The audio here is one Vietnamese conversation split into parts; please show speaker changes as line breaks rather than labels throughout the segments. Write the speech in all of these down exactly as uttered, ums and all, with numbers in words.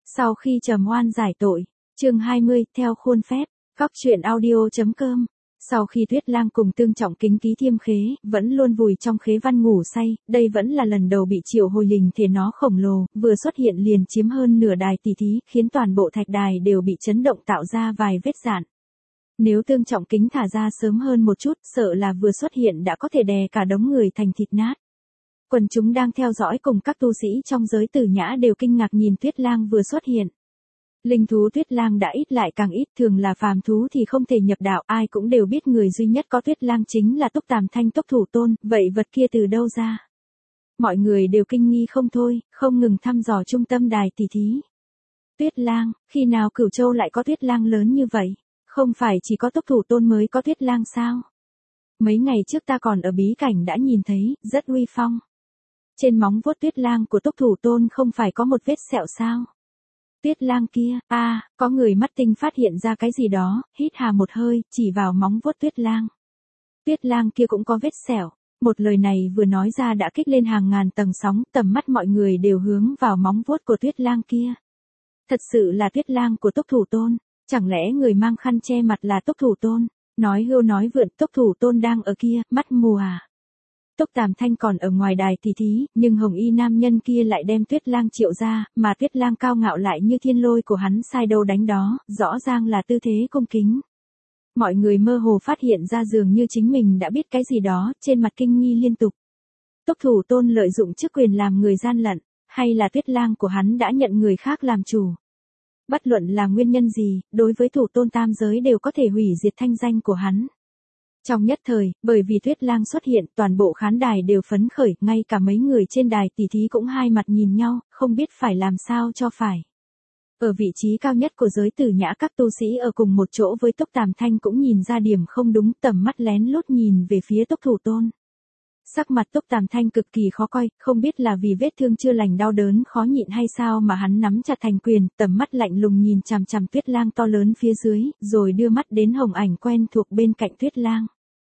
Sau khi trầm oan giải tội, chương hai mươi, theo khuôn phép, góc truyện audio.com. Sau khi Tuyết Lang cùng Tương Trọng Kính ký thiêm khế, vẫn luôn vùi trong khế văn ngủ say, đây vẫn là lần đầu bị triệu hồi linh thể nó khổng lồ, vừa xuất hiện liền chiếm hơn nửa đài tỷ thí, khiến toàn bộ thạch đài đều bị chấn động tạo ra vài vết rạn. Nếu Tương Trọng Kính thả ra sớm hơn một chút, sợ là vừa xuất hiện đã có thể đè cả đống người thành thịt nát. Quần chúng đang theo dõi cùng các tu sĩ trong giới Tử Nhã đều kinh ngạc nhìn Tuyết Lang vừa xuất hiện. Linh thú Tuyết Lang đã ít lại càng ít, thường là phàm thú thì không thể nhập đạo, ai cũng đều biết người duy nhất có Tuyết Lang chính là Túc Tàm Thanh Túc Thủ Tôn, vậy vật kia từ đâu ra? Mọi người đều kinh nghi không thôi, không ngừng thăm dò trung tâm đài tỷ thí. Tuyết Lang, khi nào Cửu Châu lại có Tuyết Lang lớn như vậy? Không phải chỉ có Túc Thủ Tôn mới có Tuyết Lang sao? Mấy ngày trước ta còn ở bí cảnh đã nhìn thấy, rất uy phong. Trên móng vuốt Tuyết Lang của Túc Thủ Tôn không phải có một vết sẹo sao? Tuyết Lang kia, a, à, có người mắt tinh phát hiện ra cái gì đó, hít hà một hơi, chỉ vào móng vuốt Tuyết Lang. Tuyết Lang kia cũng có vết sẹo. Một lời này vừa nói ra đã kích lên hàng ngàn tầng sóng, tầm mắt mọi người đều hướng vào móng vuốt của Tuyết Lang kia. Thật sự là Tuyết Lang của Túc Thủ Tôn, chẳng lẽ người mang khăn che mặt là Túc Thủ Tôn? Nói hưu nói vượn, Túc Thủ Tôn đang ở kia, mắt mù à? Túc Tàm Thanh còn ở ngoài đài tỷ thí, nhưng hồng y nam nhân kia lại đem Tuyết Lang triệu ra, mà Tuyết Lang cao ngạo lại như thiên lôi của hắn sai đâu đánh đó, rõ ràng là tư thế cung kính. Mọi người mơ hồ phát hiện ra dường như chính mình đã biết cái gì đó, trên mặt kinh nghi liên tục. Túc Thủ Tôn lợi dụng chức quyền làm người gian lận, hay là Tuyết Lang của hắn đã nhận người khác làm chủ? Bất luận là nguyên nhân gì, đối với Thủ Tôn tam giới đều có thể hủy diệt thanh danh của hắn. Trong nhất thời, bởi vì Tuyết Lang xuất hiện, toàn bộ khán đài đều phấn khởi, ngay cả mấy người trên đài tỷ thí cũng hai mặt nhìn nhau, không biết phải làm sao cho phải. Ở vị trí cao nhất của giới Tử Nhã, các tu sĩ ở cùng một chỗ với Túc Tàm Thanh cũng nhìn ra điểm không đúng, tầm mắt lén lút nhìn về phía Túc Thủ Tôn. Sắc mặt Túc Tàm Thanh cực kỳ khó coi, không biết là vì vết thương chưa lành đau đớn khó nhịn hay sao mà hắn nắm chặt thành quyền, tầm mắt lạnh lùng nhìn chằm chằm Tuyết Lang to lớn phía dưới, rồi đưa mắt đến hồng ảnh quen thuộc bên cạnh Tuyết Lang.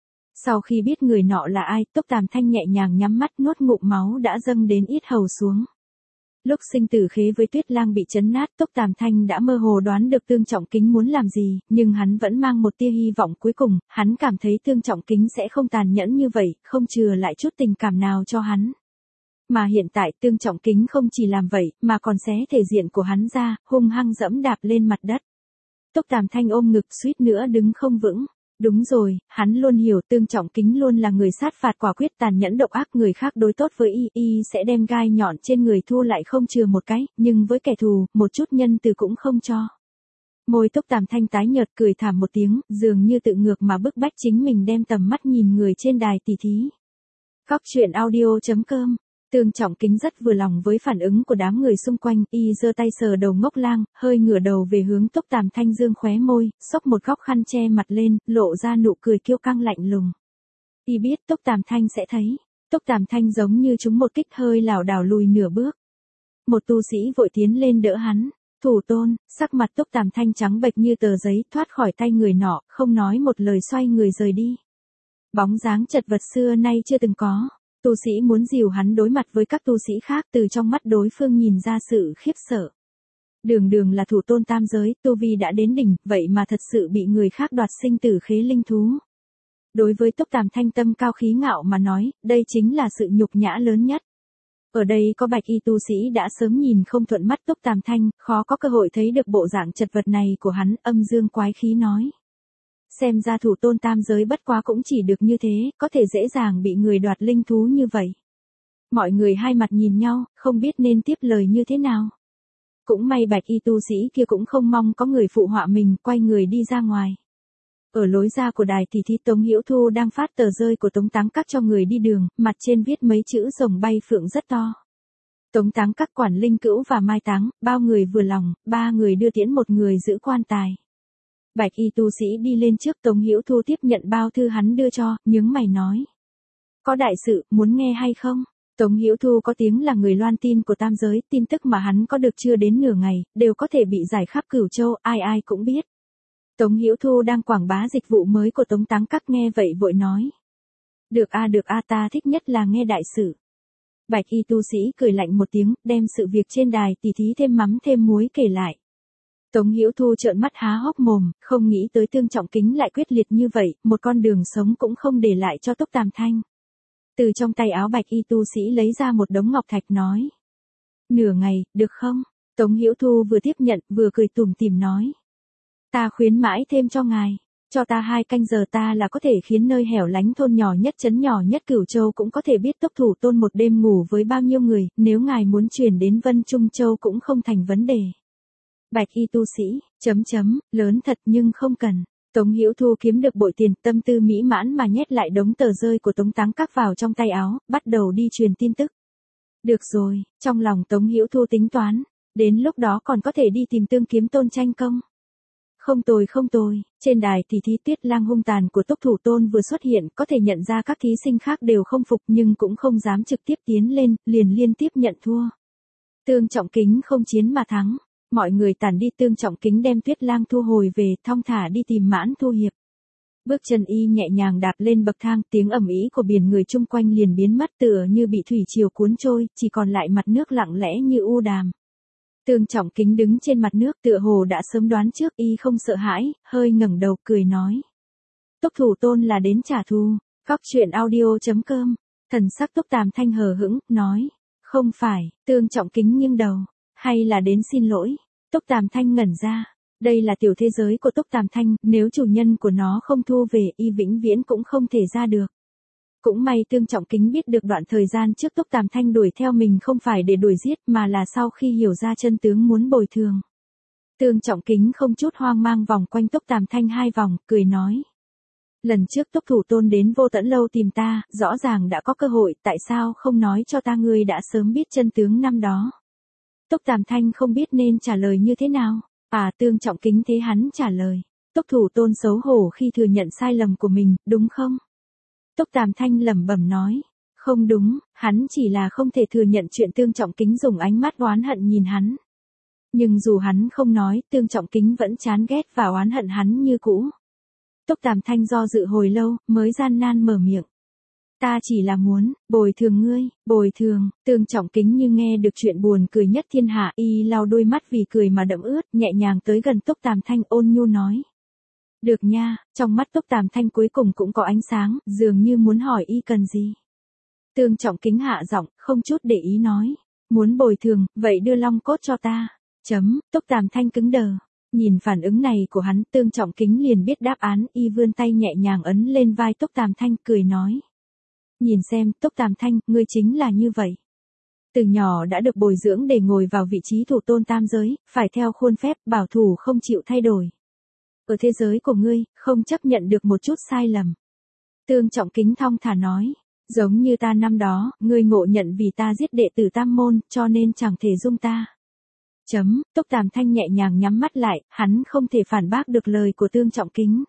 Sau khi biết người nọ là ai, Túc Tàm Thanh nhẹ nhàng nhắm mắt, nuốt ngụm máu đã dâng đến yết hầu xuống. Lúc sinh tử khế với Tuyết Lang bị chấn nát, Túc Tàm Thanh đã mơ hồ đoán được Tương Trọng Kính muốn làm gì, nhưng hắn vẫn mang một tia hy vọng cuối cùng, hắn cảm thấy Tương Trọng Kính sẽ không tàn nhẫn như vậy, không chừa lại chút tình cảm nào cho hắn. Mà hiện tại Tương Trọng Kính không chỉ làm vậy, mà còn xé thể diện của hắn ra, hung hăng dẫm đạp lên mặt đất. Túc Tàm Thanh ôm ngực suýt nữa đứng không vững. Đúng rồi, hắn luôn hiểu Tương Trọng Kính luôn là người sát phạt quả quyết tàn nhẫn độc ác, người khác đối tốt với y, y sẽ đem gai nhọn trên người thu lại không chừa một cái, nhưng với kẻ thù, một chút nhân từ cũng không cho. Môi Túc Tàm Thanh tái nhợt cười thảm một tiếng, dường như tự ngược mà bức bách chính mình đem tầm mắt nhìn người trên đài tỷ thí. Góc truyện audio.com. Tương Trọng Kính rất vừa lòng với phản ứng của đám người xung quanh, y giơ tay sờ đầu Ngốc Lang, hơi ngửa đầu về hướng Túc Tàm Thanh dương khóe môi, xốc một góc khăn che mặt lên, lộ ra nụ cười kiêu căng lạnh lùng. Y biết Túc Tàm Thanh sẽ thấy. Túc Tàm Thanh giống như trúng một kích, hơi lảo đảo lùi nửa bước. Một tu sĩ vội tiến lên đỡ hắn. Thủ Tôn, sắc mặt Túc Tàm Thanh trắng bệch như tờ giấy, thoát khỏi tay người nọ, không nói một lời xoay người rời đi. Bóng dáng chật vật xưa nay chưa từng có. Tu sĩ muốn dìu hắn đối mặt với các tu sĩ khác, từ trong mắt đối phương nhìn ra sự khiếp sợ. Đường đường là thủ tôn tam giới, tu vi đã đến đỉnh, vậy mà thật sự bị người khác đoạt sinh tử khế linh thú. Đối với Túc Tàm Thanh tâm cao khí ngạo mà nói, đây chính là sự nhục nhã lớn nhất. Ở đây có bạch y tu sĩ đã sớm nhìn không thuận mắt Túc Tàm Thanh, khó có cơ hội thấy được bộ dạng chật vật này của hắn, âm dương quái khí nói. Xem ra thủ tôn tam giới bất quá cũng chỉ được như thế, có thể dễ dàng bị người đoạt linh thú như vậy. Mọi người hai mặt nhìn nhau, không biết nên tiếp lời như thế nào. Cũng may bạch y tu sĩ kia cũng không mong có người phụ họa mình, quay người đi ra ngoài. Ở lối ra của đài tỷ thí, Tống Hữu Thu đang phát tờ rơi của Tống Táng Các cho người đi đường, mặt trên viết mấy chữ rồng bay phượng rất to. Tống Táng Các quản linh cữu và mai táng, bao người vừa lòng, ba người đưa tiễn một người giữ quan tài. Bạch y tu sĩ đi lên trước, Tống Hữu Thu tiếp nhận bao thư hắn đưa cho, nhướng mày nói. Có đại sự, muốn nghe hay không? Tống Hữu Thu có tiếng là người loan tin của tam giới, tin tức mà hắn có được chưa đến nửa ngày, đều có thể bị giải khắp Cửu Châu, ai ai cũng biết. Tống Hữu Thu đang quảng bá dịch vụ mới của Tống Táng Các nghe vậy vội nói. Được a được a ta thích nhất là nghe đại sự. Bạch y tu sĩ cười lạnh một tiếng, đem sự việc trên đài tỉ thí thêm mắm thêm muối kể lại. Tống Hữu Thu trợn mắt há hốc mồm, không nghĩ tới Tương Trọng Kính lại quyết liệt như vậy, một con đường sống cũng không để lại cho Túc Tam Thanh. Từ trong tay áo bạch y tu sĩ lấy ra một đống ngọc thạch nói. Nửa ngày, được không? Tống Hữu Thu vừa tiếp nhận, vừa cười tủm tỉm nói. Ta khuyến mãi thêm cho ngài. Cho ta hai canh giờ ta là có thể khiến nơi hẻo lánh thôn nhỏ nhất trấn nhỏ nhất Cửu Châu cũng có thể biết Tốc Thủ Tôn một đêm ngủ với bao nhiêu người, nếu ngài muốn chuyển đến Vân Trung Châu cũng không thành vấn đề. Bạch y tu sĩ, chấm chấm, lớn thật nhưng không cần. Tống Hữu Thu kiếm được bội tiền, tâm tư mỹ mãn mà nhét lại đống tờ rơi của Tống Táng Các vào trong tay áo, bắt đầu đi truyền tin tức. Được rồi, trong lòng Tống Hữu Thu tính toán, đến lúc đó còn có thể đi tìm Tương Kiếm Tôn tranh công. Không tồi không tồi, trên đài thì thí Tuyết Lang hung tàn của Tốc Thủ Tôn vừa xuất hiện, có thể nhận ra các thí sinh khác đều không phục nhưng cũng không dám trực tiếp tiến lên, liền liên tiếp nhận thua. Tương Trọng Kính không chiến mà thắng. Mọi người tản đi, Tương Trọng Kính đem Tuyết Lang thu hồi về, thong thả đi tìm Mãn Thu Hiệp. Bước chân y nhẹ nhàng đạp lên bậc thang, tiếng ầm ĩ của biển người chung quanh liền biến mất tựa như bị thủy triều cuốn trôi, chỉ còn lại mặt nước lặng lẽ như u đàm. Tương Trọng Kính đứng trên mặt nước tựa hồ đã sớm đoán trước, y không sợ hãi, hơi ngẩng đầu cười nói. Tốc Thủ Tôn là đến trả thù. Góc truyện audio chấm com. Thần sắc Túc Tam Thanh hờ hững, nói. Không phải. Tương Trọng Kính nghiêng đầu. Hay là đến xin lỗi? Túc Tam Thanh ngẩn ra. Đây là tiểu thế giới của Túc Tam Thanh, nếu chủ nhân của nó không thu về, y vĩnh viễn cũng không thể ra được. Cũng may Tương Trọng Kính biết được đoạn thời gian trước Túc Tam Thanh đuổi theo mình không phải để đuổi giết mà là sau khi hiểu ra chân tướng muốn bồi thường. Tương Trọng Kính không chút hoang mang vòng quanh Túc Tam Thanh hai vòng, cười nói. Lần trước Tốc Thủ Tôn đến Vô Tẫn Lâu tìm ta, rõ ràng đã có cơ hội, tại sao không nói cho ta ngươi đã sớm biết chân tướng năm đó? Túc Tam Thanh không biết nên trả lời như thế nào. À, Tương Trọng Kính thế hắn trả lời. Tốc Thủ Tôn xấu hổ khi thừa nhận sai lầm của mình, đúng không? Túc Tam Thanh lẩm bẩm nói. Không đúng, hắn chỉ là không thể thừa nhận chuyện Tương Trọng Kính dùng ánh mắt oán hận nhìn hắn. Nhưng dù hắn không nói, Tương Trọng Kính vẫn chán ghét và oán hận hắn như cũ. Túc Tam Thanh do dự hồi lâu, mới gian nan mở miệng. Ta chỉ là muốn, bồi thường ngươi, bồi thường. Tương Trọng Kính như nghe được chuyện buồn cười nhất thiên hạ, y lau đôi mắt vì cười mà đẫm ướt, nhẹ nhàng tới gần Túc Tam Thanh ôn nhu nói. Được nha, trong mắt Túc Tam Thanh cuối cùng cũng có ánh sáng, dường như muốn hỏi y cần gì. Tương Trọng Kính hạ giọng, không chút để ý nói. Muốn bồi thường, vậy đưa long cốt cho ta. Chấm, Túc Tam Thanh cứng đờ. Nhìn phản ứng này của hắn, Tương Trọng Kính liền biết đáp án, y vươn tay nhẹ nhàng ấn lên vai Túc Tam Thanh, cười nói. Nhìn xem, Túc Tam Thanh, ngươi chính là như vậy. Từ nhỏ đã được bồi dưỡng để ngồi vào vị trí thủ tôn tam giới, phải theo khuôn phép, bảo thủ không chịu thay đổi. Ở thế giới của ngươi, không chấp nhận được một chút sai lầm. Tương Trọng Kính thong thả nói, giống như ta năm đó, ngươi ngộ nhận vì ta giết đệ tử Tam Môn, cho nên chẳng thể dung ta. Chấm, Túc Tam Thanh nhẹ nhàng nhắm mắt lại, hắn không thể phản bác được lời của Tương Trọng Kính.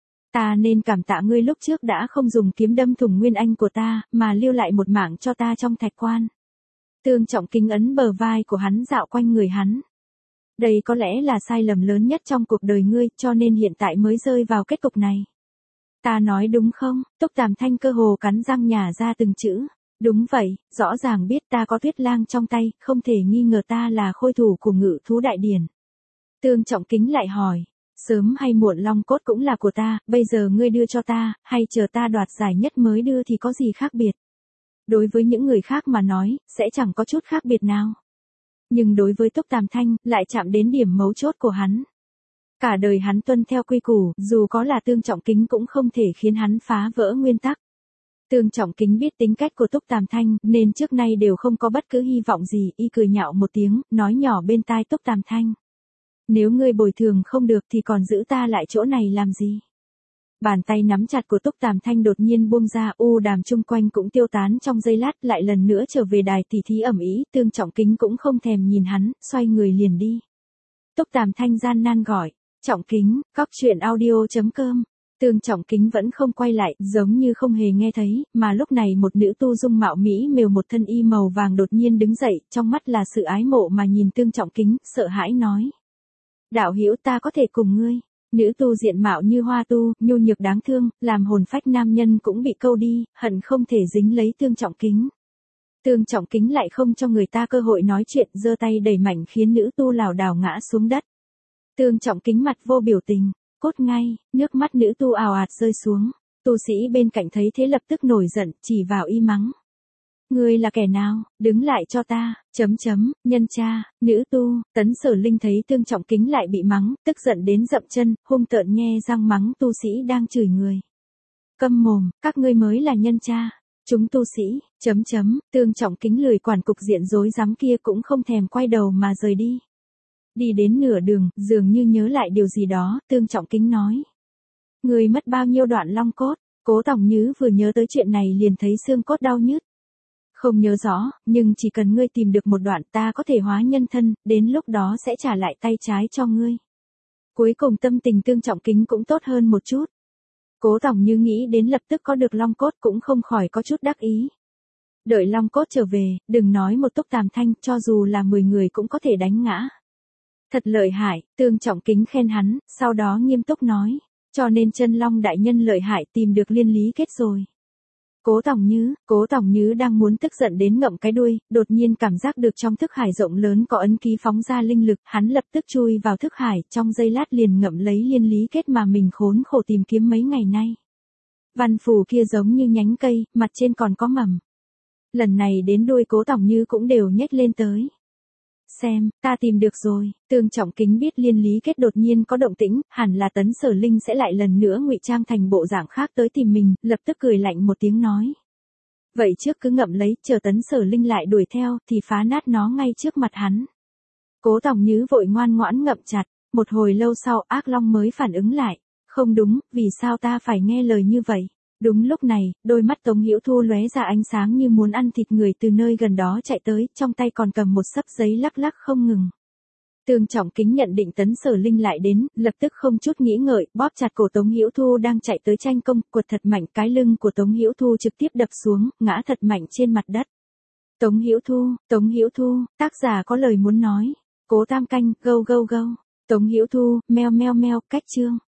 Ta nên cảm tạ ngươi lúc trước đã không dùng kiếm đâm thủng nguyên anh của ta, mà lưu lại một mảng cho ta trong thạch quan. Tương Trọng Kính ấn bờ vai của hắn dạo quanh người hắn. Đây có lẽ là sai lầm lớn nhất trong cuộc đời ngươi, cho nên hiện tại mới rơi vào kết cục này. Ta nói đúng không? Túc Tam Thanh cơ hồ cắn răng nhả ra từng chữ. Đúng vậy, rõ ràng biết ta có Tuyết Lang trong tay, không thể nghi ngờ ta là khôi thủ của Ngự Thú Đại Điển. Tương Trọng Kính lại hỏi, sớm hay muộn long cốt cũng là của ta, bây giờ ngươi đưa cho ta, hay chờ ta đoạt giải nhất mới đưa thì có gì khác biệt? Đối với những người khác mà nói, sẽ chẳng có chút khác biệt nào. Nhưng đối với Túc Tam Thanh, lại chạm đến điểm mấu chốt của hắn. Cả đời hắn tuân theo quy củ, dù có là Tương Trọng Kính cũng không thể khiến hắn phá vỡ nguyên tắc. Tương Trọng Kính biết tính cách của Túc Tam Thanh, nên trước nay đều không có bất cứ hy vọng gì, y cười nhạo một tiếng, nói nhỏ bên tai Túc Tam Thanh. Nếu ngươi bồi thường không được thì còn giữ ta lại chỗ này làm gì? Bàn tay nắm chặt của Túc Tam Thanh đột nhiên buông ra, u đàm chung quanh cũng tiêu tán trong giây lát, lại lần nữa trở về đài tỉ thí ẩm ý, Tương Trọng Kính cũng không thèm nhìn hắn, xoay người liền đi. Túc Tam Thanh gian nan gọi, Trọng Kính, góc truyện audio chấm com. Tương Trọng Kính vẫn không quay lại, giống như không hề nghe thấy, mà lúc này một nữ tu dung mạo mỹ mều một thân y màu vàng đột nhiên đứng dậy, trong mắt là sự ái mộ mà nhìn Tương Trọng Kính, sợ hãi nói. Đạo hữu ta có thể cùng ngươi. Nữ tu diện mạo như hoa tu, nhu nhược đáng thương, làm hồn phách nam nhân cũng bị câu đi, hận không thể dính lấy Tương Trọng Kính. Tương Trọng Kính lại không cho người ta cơ hội nói chuyện, giơ tay đẩy mạnh khiến nữ tu lảo đảo ngã xuống đất. Tương Trọng Kính mặt vô biểu tình, cốt ngay, nước mắt nữ tu ào ạt rơi xuống. Tu sĩ bên cạnh thấy thế lập tức nổi giận, chỉ vào y mắng. Ngươi là kẻ nào, đứng lại cho ta, chấm chấm, nhân cha, nữ tu. Tấn Sở Linh thấy Tương Trọng Kính lại bị mắng, tức giận đến dậm chân, hung tợn nhe răng mắng tu sĩ đang chửi người. Câm mồm, các ngươi mới là nhân cha. Chúng tu sĩ, chấm chấm, Tương Trọng Kính lười quản cục diện rối rắm kia cũng không thèm quay đầu mà rời đi. Đi đến nửa đường, dường như nhớ lại điều gì đó, Tương Trọng Kính nói. Người mất bao nhiêu đoạn long cốt? Cố Tòng Nhứ vừa nhớ tới chuyện này liền thấy xương cốt đau nhức. Không nhớ rõ, nhưng chỉ cần ngươi tìm được một đoạn ta có thể hóa nhân thân, đến lúc đó sẽ trả lại tay trái cho ngươi. Cuối cùng tâm tình Tương Trọng Kính cũng tốt hơn một chút. Cố Tòng Như nghĩ đến lập tức có được long cốt cũng không khỏi có chút đắc ý. Đợi long cốt trở về, đừng nói một túc tàm thanh, cho dù là mười người cũng có thể đánh ngã. Thật lợi hại, Tương Trọng Kính khen hắn, sau đó nghiêm túc nói. Cho nên chân long đại nhân lợi hại, tìm được liên lý kết rồi. Cố Tòng Nhứ, Cố Tòng Nhứ đang muốn tức giận đến ngậm cái đuôi, đột nhiên cảm giác được trong thức hải rộng lớn có ấn ký phóng ra linh lực, hắn lập tức chui vào thức hải, trong giây lát liền ngậm lấy liên lý kết mà mình khốn khổ tìm kiếm mấy ngày nay. Văn phù kia giống như nhánh cây, mặt trên còn có mầm. Lần này đến đuôi Cố Tòng Nhứ cũng đều nhếch lên tới. Xem, ta tìm được rồi. Tương Trọng Kính biết liên lý kết đột nhiên có động tĩnh, hẳn là Tấn Sở Linh sẽ lại lần nữa ngụy trang thành bộ dạng khác tới tìm mình, lập tức cười lạnh một tiếng nói. Vậy trước cứ ngậm lấy, chờ Tấn Sở Linh lại đuổi theo, thì phá nát nó ngay trước mặt hắn. Cố Tòng Nhứ vội ngoan ngoãn ngậm chặt, một hồi lâu sau Ác Long mới phản ứng lại. Không đúng, vì sao ta phải nghe lời như vậy? Đúng lúc này, đôi mắt Tống Hữu Thu lóe ra ánh sáng như muốn ăn thịt người từ nơi gần đó chạy tới, trong tay còn cầm một xấp giấy lắc lắc không ngừng. Tương Trọng Kính nhận định Tấn Sở Linh lại đến, lập tức không chút nghĩ ngợi, bóp chặt cổ Tống Hữu Thu đang chạy tới tranh công, quật thật mạnh, cái lưng của Tống Hữu Thu trực tiếp đập xuống, ngã thật mạnh trên mặt đất. Tống Hữu Thu, Tống Hữu Thu, tác giả có lời muốn nói. Cố Tam Canh, gâu gâu gâu. Tống Hữu Thu, meo meo meo, cách chương.